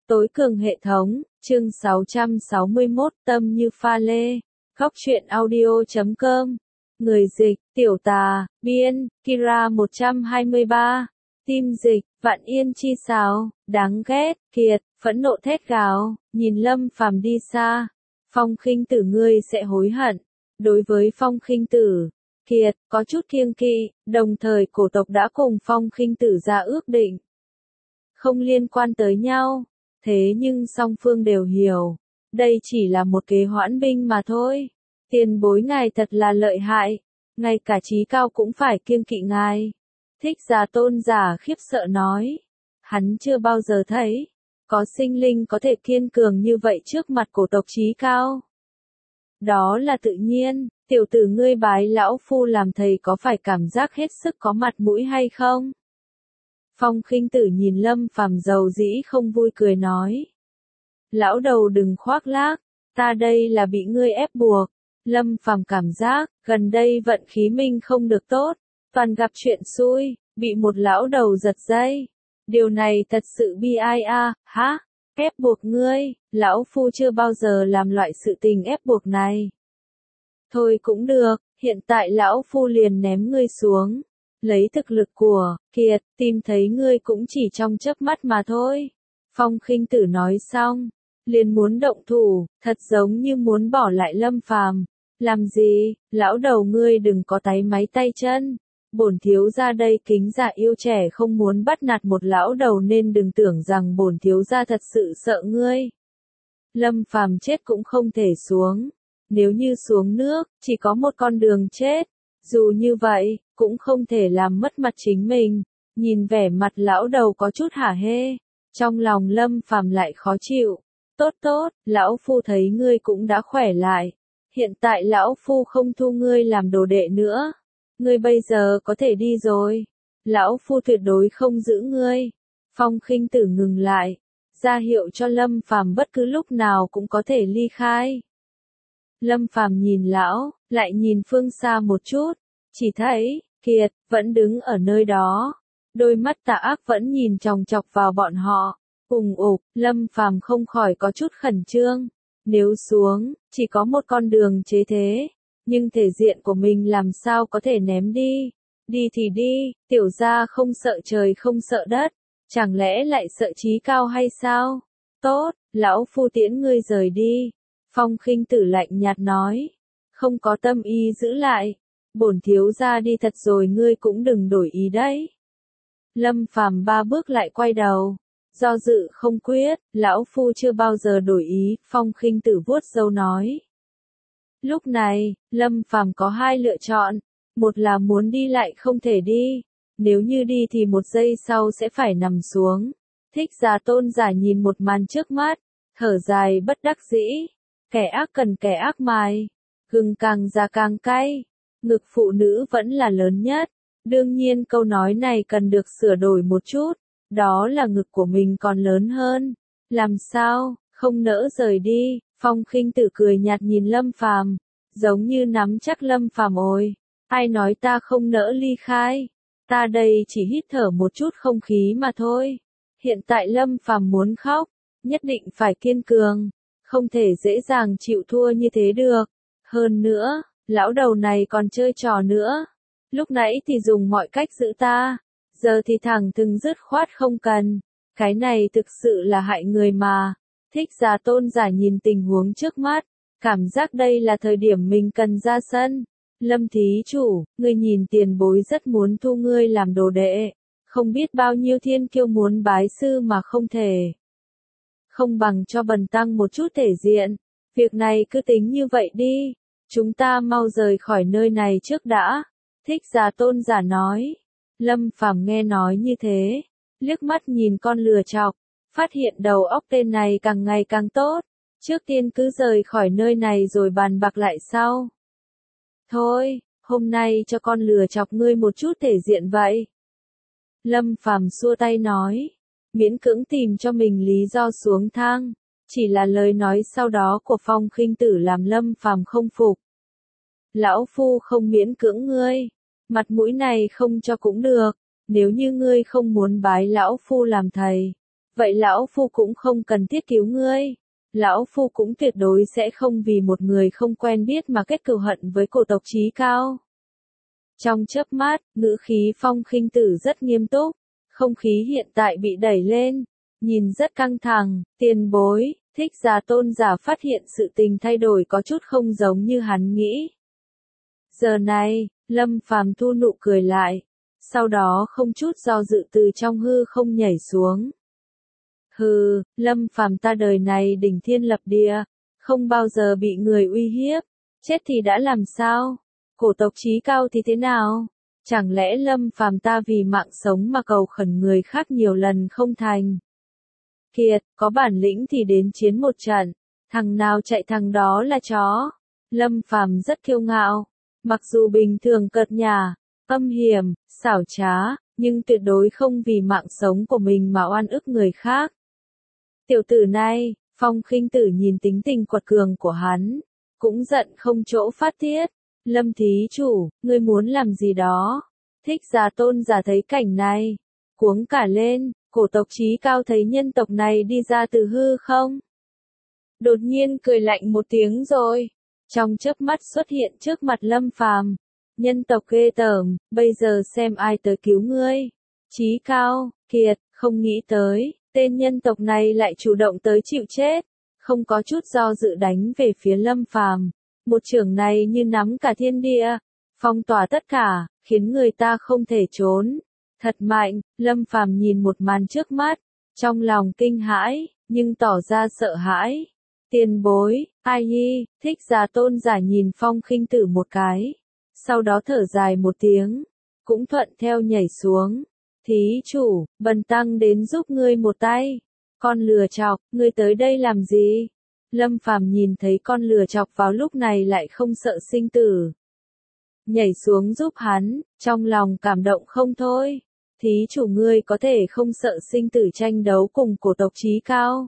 Tối cường hệ thống, chương 661, tâm như pha lê. Góc truyện audio.com. Người dịch, Tiểu Tà, biên, Kira 123. Tim dịch, Vạn Yên chi sáo, đáng ghét, Kiệt, phẫn nộ thét gào, nhìn Lâm Phàm đi xa. Phong Khinh Tử ngươi sẽ hối hận. Đối với Phong Khinh Tử, Kiệt có chút kiêng kỵ, đồng thời cổ tộc đã cùng Phong Khinh Tử ra ước định. Không liên quan tới nhau. Thế nhưng song phương đều hiểu, đây chỉ là một kế hoãn binh mà thôi. Tiền bối ngài thật là lợi hại, ngay cả Chí Cao cũng phải kiêng kỵ ngài. Thích Giả Tôn giả khiếp sợ nói, hắn chưa bao giờ thấy, có sinh linh có thể kiên cường như vậy trước mặt cổ tộc Chí Cao. Đó là tự nhiên, tiểu tử ngươi bái lão phu làm thầy có phải cảm giác hết sức có mặt mũi hay không? Phong Khinh Tử nhìn Lâm Phàm dầu dĩ không vui cười nói. Lão đầu đừng khoác lác, ta đây là bị ngươi ép buộc. Lâm Phàm cảm giác, gần đây vận khí mình không được tốt, toàn gặp chuyện xui, bị một lão đầu giật dây. Điều này thật sự bi ai a, hả? Ép buộc ngươi, lão phu chưa bao giờ làm loại sự tình ép buộc này. Thôi cũng được, hiện tại lão phu liền ném ngươi xuống. Lấy thực lực của Kiệt, tìm thấy ngươi cũng chỉ trong chớp mắt mà thôi. Phong Khinh Tử nói xong, liền muốn động thủ, thật giống như muốn bỏ lại Lâm Phàm. Làm gì, lão đầu ngươi đừng có táy máy tay chân. Bổn thiếu gia đây kính dạ yêu trẻ không muốn bắt nạt một lão đầu nên đừng tưởng rằng bổn thiếu gia thật sự sợ ngươi. Lâm Phàm chết cũng không thể xuống. Nếu như xuống nước, chỉ có một con đường chết. Dù như vậy, cũng không thể làm mất mặt chính mình. Nhìn vẻ mặt lão đầu có chút hả hê. Trong lòng Lâm Phàm lại khó chịu. Tốt tốt, lão phu thấy ngươi cũng đã khỏe lại. Hiện tại lão phu không thu ngươi làm đồ đệ nữa. Ngươi bây giờ có thể đi rồi. Lão phu tuyệt đối không giữ ngươi. Phong Khinh Tử ngừng lại. Ra hiệu cho Lâm Phàm bất cứ lúc nào cũng có thể ly khai. Lâm Phàm nhìn lão, lại nhìn phương xa một chút, chỉ thấy, Kiệt, vẫn đứng ở nơi đó. Đôi mắt tà ác vẫn nhìn chòng chọc vào bọn họ. Lâm Phàm không khỏi có chút khẩn trương. Nếu xuống, chỉ có một con đường chế thế. Nhưng thể diện của mình làm sao có thể ném đi. Đi thì đi, tiểu gia không sợ trời không sợ đất. Chẳng lẽ lại sợ Chí Cao hay sao? Tốt, lão phu tiễn ngươi rời đi. Phong Khinh Tử lạnh nhạt nói. Không có tâm ý giữ lại. Bổn thiếu gia đi thật rồi ngươi cũng đừng đổi ý đấy. Lâm Phàm ba bước lại quay đầu. Do dự không quyết, lão phu chưa bao giờ đổi ý, Phong Khinh Tử vuốt râu nói. Lúc này, Lâm Phàm có hai lựa chọn. Một là muốn đi lại không thể đi. Nếu như đi thì một giây sau sẽ phải nằm xuống. Thích Giả Tôn giả nhìn một màn trước mắt. Thở dài bất đắc dĩ. Kẻ ác cần kẻ ác mài. Gừng càng già càng cay. Ngực phụ nữ vẫn là lớn nhất. Đương nhiên câu nói này cần được sửa đổi một chút. Đó là ngực của mình còn lớn hơn. Làm sao, không nỡ rời đi. Phong Khinh Tử cười nhạt nhìn Lâm Phàm, giống như nắm chắc Lâm Phàm ôi. Ai nói ta không nỡ ly khai. Ta đây chỉ hít thở một chút không khí mà thôi. Hiện tại Lâm Phàm muốn khóc. Nhất định phải kiên cường. Không thể dễ dàng chịu thua như thế được. Hơn nữa, lão đầu này còn chơi trò nữa. Lúc nãy thì dùng mọi cách giữ ta. Giờ thì thẳng thừng dứt khoát không cần. Cái này thực sự là hại người mà. Thích Giả Tôn giả nhìn tình huống trước mắt. Cảm giác đây là thời điểm mình cần ra sân. Lâm thí chủ, ngươi nhìn tiền bối rất muốn thu ngươi làm đồ đệ. Không biết bao nhiêu thiên kiêu muốn bái sư mà không thể. Không bằng cho bần tăng một chút thể diện. Việc này cứ tính như vậy đi. Chúng ta mau rời khỏi nơi này trước đã. Thích Giả Tôn giả nói. Lâm Phàm nghe nói như thế. Liếc mắt nhìn con lừa chọc. Phát hiện đầu óc tên này càng ngày càng tốt. Trước tiên cứ rời khỏi nơi này rồi bàn bạc lại sau. Thôi, hôm nay cho con lừa chọc ngươi một chút thể diện vậy. Lâm Phàm xua tay nói. Miễn cưỡng tìm cho mình lý do xuống thang. Chỉ là lời nói sau đó của Phong Khinh Tử làm Lâm Phàm không phục. Lão phu không miễn cưỡng ngươi. Mặt mũi này không cho cũng được. Nếu như ngươi không muốn bái lão phu làm thầy. vậy lão phu cũng không cần thiết cứu ngươi. Lão phu cũng tuyệt đối sẽ không vì một người không quen biết mà kết cừu hận với cổ tộc Chí Cao. Trong chớp mắt, ngữ khí Phong Khinh Tử rất nghiêm túc, không khí hiện tại bị đẩy lên, nhìn rất căng thẳng. Tiền bối, Thích Giả tôn giả phát hiện sự tình thay đổi có chút không giống như hắn nghĩ. Giờ này, Lâm Phàm thu nụ cười lại, sau đó không chút do dự từ trong hư không nhảy xuống. Hừ, Lâm Phàm ta đời này đỉnh thiên lập địa, không bao giờ bị người uy hiếp, chết thì đã làm sao? Cổ tộc Chí Cao thì thế nào? Chẳng lẽ Lâm Phàm ta vì mạng sống mà cầu khẩn người khác nhiều lần không thành? Kiệt, có bản lĩnh thì đến chiến một trận, thằng nào chạy thằng đó là chó. Lâm Phàm rất kiêu ngạo, mặc dù bình thường cợt nhả, âm hiểm, xảo trá, nhưng tuyệt đối không vì mạng sống của mình mà oan ức người khác. Tiểu tử này, Phong Khinh Tử nhìn tính tình quật cường của hắn, cũng giận không chỗ phát tiết. Lâm thí chủ, ngươi muốn làm gì đó? Thích Giả tôn giả thấy cảnh này, cuống cả lên, cổ tộc Chí Cao thấy nhân tộc này đi ra từ hư không? Đột nhiên cười lạnh một tiếng rồi, trong chớp mắt xuất hiện trước mặt Lâm Phàm. Nhân tộc ghê tởm, bây giờ xem ai tới cứu ngươi. Chí Cao, Kiệt, không nghĩ tới, tên nhân tộc này lại chủ động tới chịu chết, không có chút do dự đánh về phía Lâm Phàm. Một chưởng này như nắm cả thiên địa, phong tỏa tất cả, khiến người ta không thể trốn. Thật mạnh, Lâm Phàm nhìn một màn trước mắt, trong lòng kinh hãi, nhưng tỏ ra sợ hãi. Tiền bối, ai nhi, Thích Giả tôn giả nhìn Phong Khinh Tử một cái, sau đó thở dài một tiếng, cũng thuận theo nhảy xuống. Thí chủ, bần tăng đến giúp ngươi một tay. Con lừa chọc, ngươi tới đây làm gì? Lâm Phàm nhìn thấy con lừa chọc vào lúc này lại không sợ sinh tử. Nhảy xuống giúp hắn, trong lòng cảm động không thôi. Thí chủ ngươi có thể không sợ sinh tử tranh đấu cùng cổ tộc Chí Cao.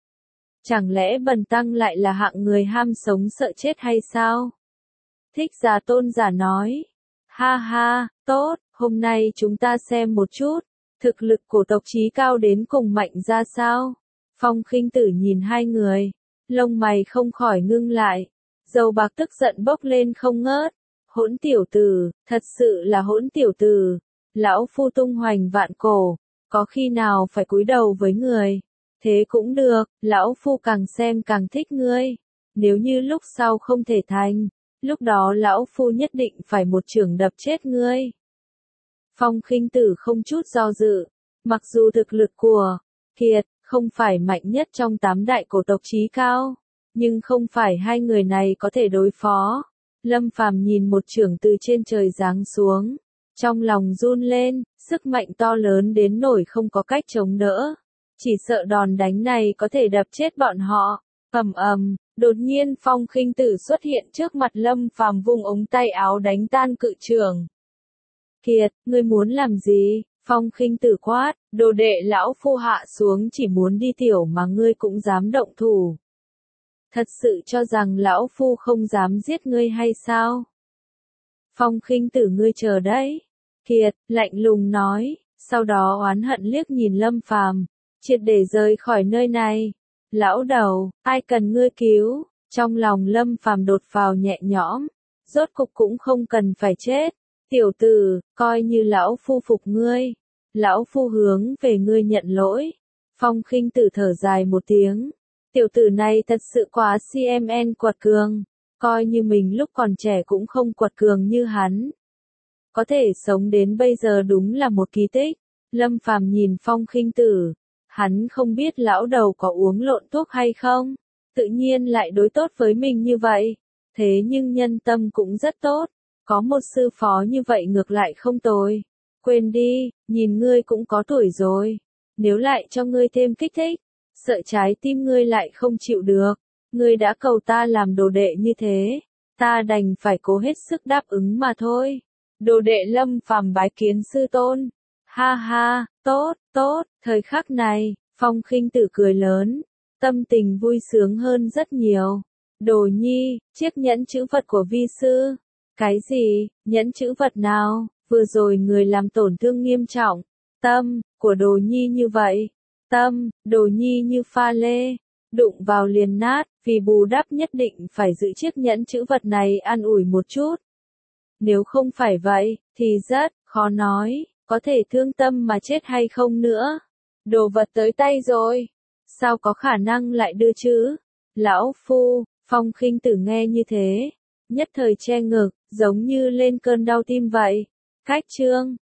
Chẳng lẽ bần tăng lại là hạng người ham sống sợ chết hay sao? Thích Giả tôn giả nói. Ha ha, tốt, hôm nay chúng ta xem một chút, thực lực cổ tộc Chí Cao đến cùng mạnh ra sao? Phong Khinh Tử nhìn hai người, lông mày không khỏi ngưng lại, dầu bạc tức giận bốc lên không ngớt. Hỗn tiểu tử, thật sự là hỗn tiểu tử. Lão phu tung hoành vạn cổ, có khi nào phải cúi đầu với người? Thế cũng được, lão phu càng xem càng thích ngươi. Nếu như lúc sau không thể thành, lúc đó lão phu nhất định phải một chưởng đập chết ngươi. Phong Khinh Tử không chút do dự, mặc dù thực lực của Kiệt không phải mạnh nhất trong 8 đại cổ tộc Chí Cao, nhưng không phải hai người này có thể đối phó. Lâm Phàm nhìn một chưởng từ trên trời giáng xuống, trong lòng run lên, sức mạnh to lớn đến nỗi không có cách chống đỡ. Chỉ sợ đòn đánh này có thể đập chết bọn họ. Ầm ầm, đột nhiên Phong Khinh Tử xuất hiện trước mặt Lâm Phàm vung ống tay áo đánh tan cự chưởng. Kiệt, ngươi muốn làm gì? Phong Khinh Tử quát, đồ đệ lão phu hạ xuống chỉ muốn đi tiểu mà ngươi cũng dám động thủ. Thật sự cho rằng lão phu không dám giết ngươi hay sao? Phong Khinh Tử ngươi chờ đấy. Kiệt, lạnh lùng nói, sau đó oán hận liếc nhìn Lâm Phàm, triệt để rời khỏi nơi này. Lão đầu, ai cần ngươi cứu? Trong lòng Lâm Phàm đột vào nhẹ nhõm, rốt cục cũng không cần phải chết. Tiểu tử, coi như lão phu phục ngươi. Lão phu hướng về ngươi nhận lỗi. Phong Khinh Tử thở dài một tiếng. Tiểu tử này thật sự quá CMN quật cường. Coi như mình lúc còn trẻ cũng không quật cường như hắn. Có thể sống đến bây giờ đúng là một kỳ tích. Lâm Phàm nhìn Phong Khinh Tử. Hắn không biết lão đầu có uống lộn thuốc hay không. Tự nhiên lại đối tốt với mình như vậy. Thế nhưng nhân tâm cũng rất tốt. Có một sư phó như vậy ngược lại không tồi. Quên đi, nhìn ngươi cũng có tuổi rồi. Nếu lại cho ngươi thêm kích thích, sợ trái tim ngươi lại không chịu được. Ngươi đã cầu ta làm đồ đệ như thế, ta đành phải cố hết sức đáp ứng mà thôi. Đồ đệ Lâm Phàm bái kiến sư tôn. Ha ha, tốt, tốt, thời khắc này, Phong Khinh Tử cười lớn, tâm tình vui sướng hơn rất nhiều. Đồ nhi, chiếc nhẫn chữ vật của vi sư. Cái gì, nhẫn chữ vật nào, vừa rồi người làm tổn thương nghiêm trọng, tâm, của đồ nhi như vậy. tâm, đồ nhi như pha lê, đụng vào liền nát, vì bù đắp nhất định phải giữ chiếc nhẫn chữ vật này an ủi một chút. Nếu không phải vậy, thì rất khó nói, có thể thương tâm mà chết hay không nữa. Đồ vật tới tay rồi, sao có khả năng lại đưa chứ? Lão phu, Phong Khinh Tử nghe như thế, nhất thời che ngực, giống như lên cơn đau tim vậy. Khách trương,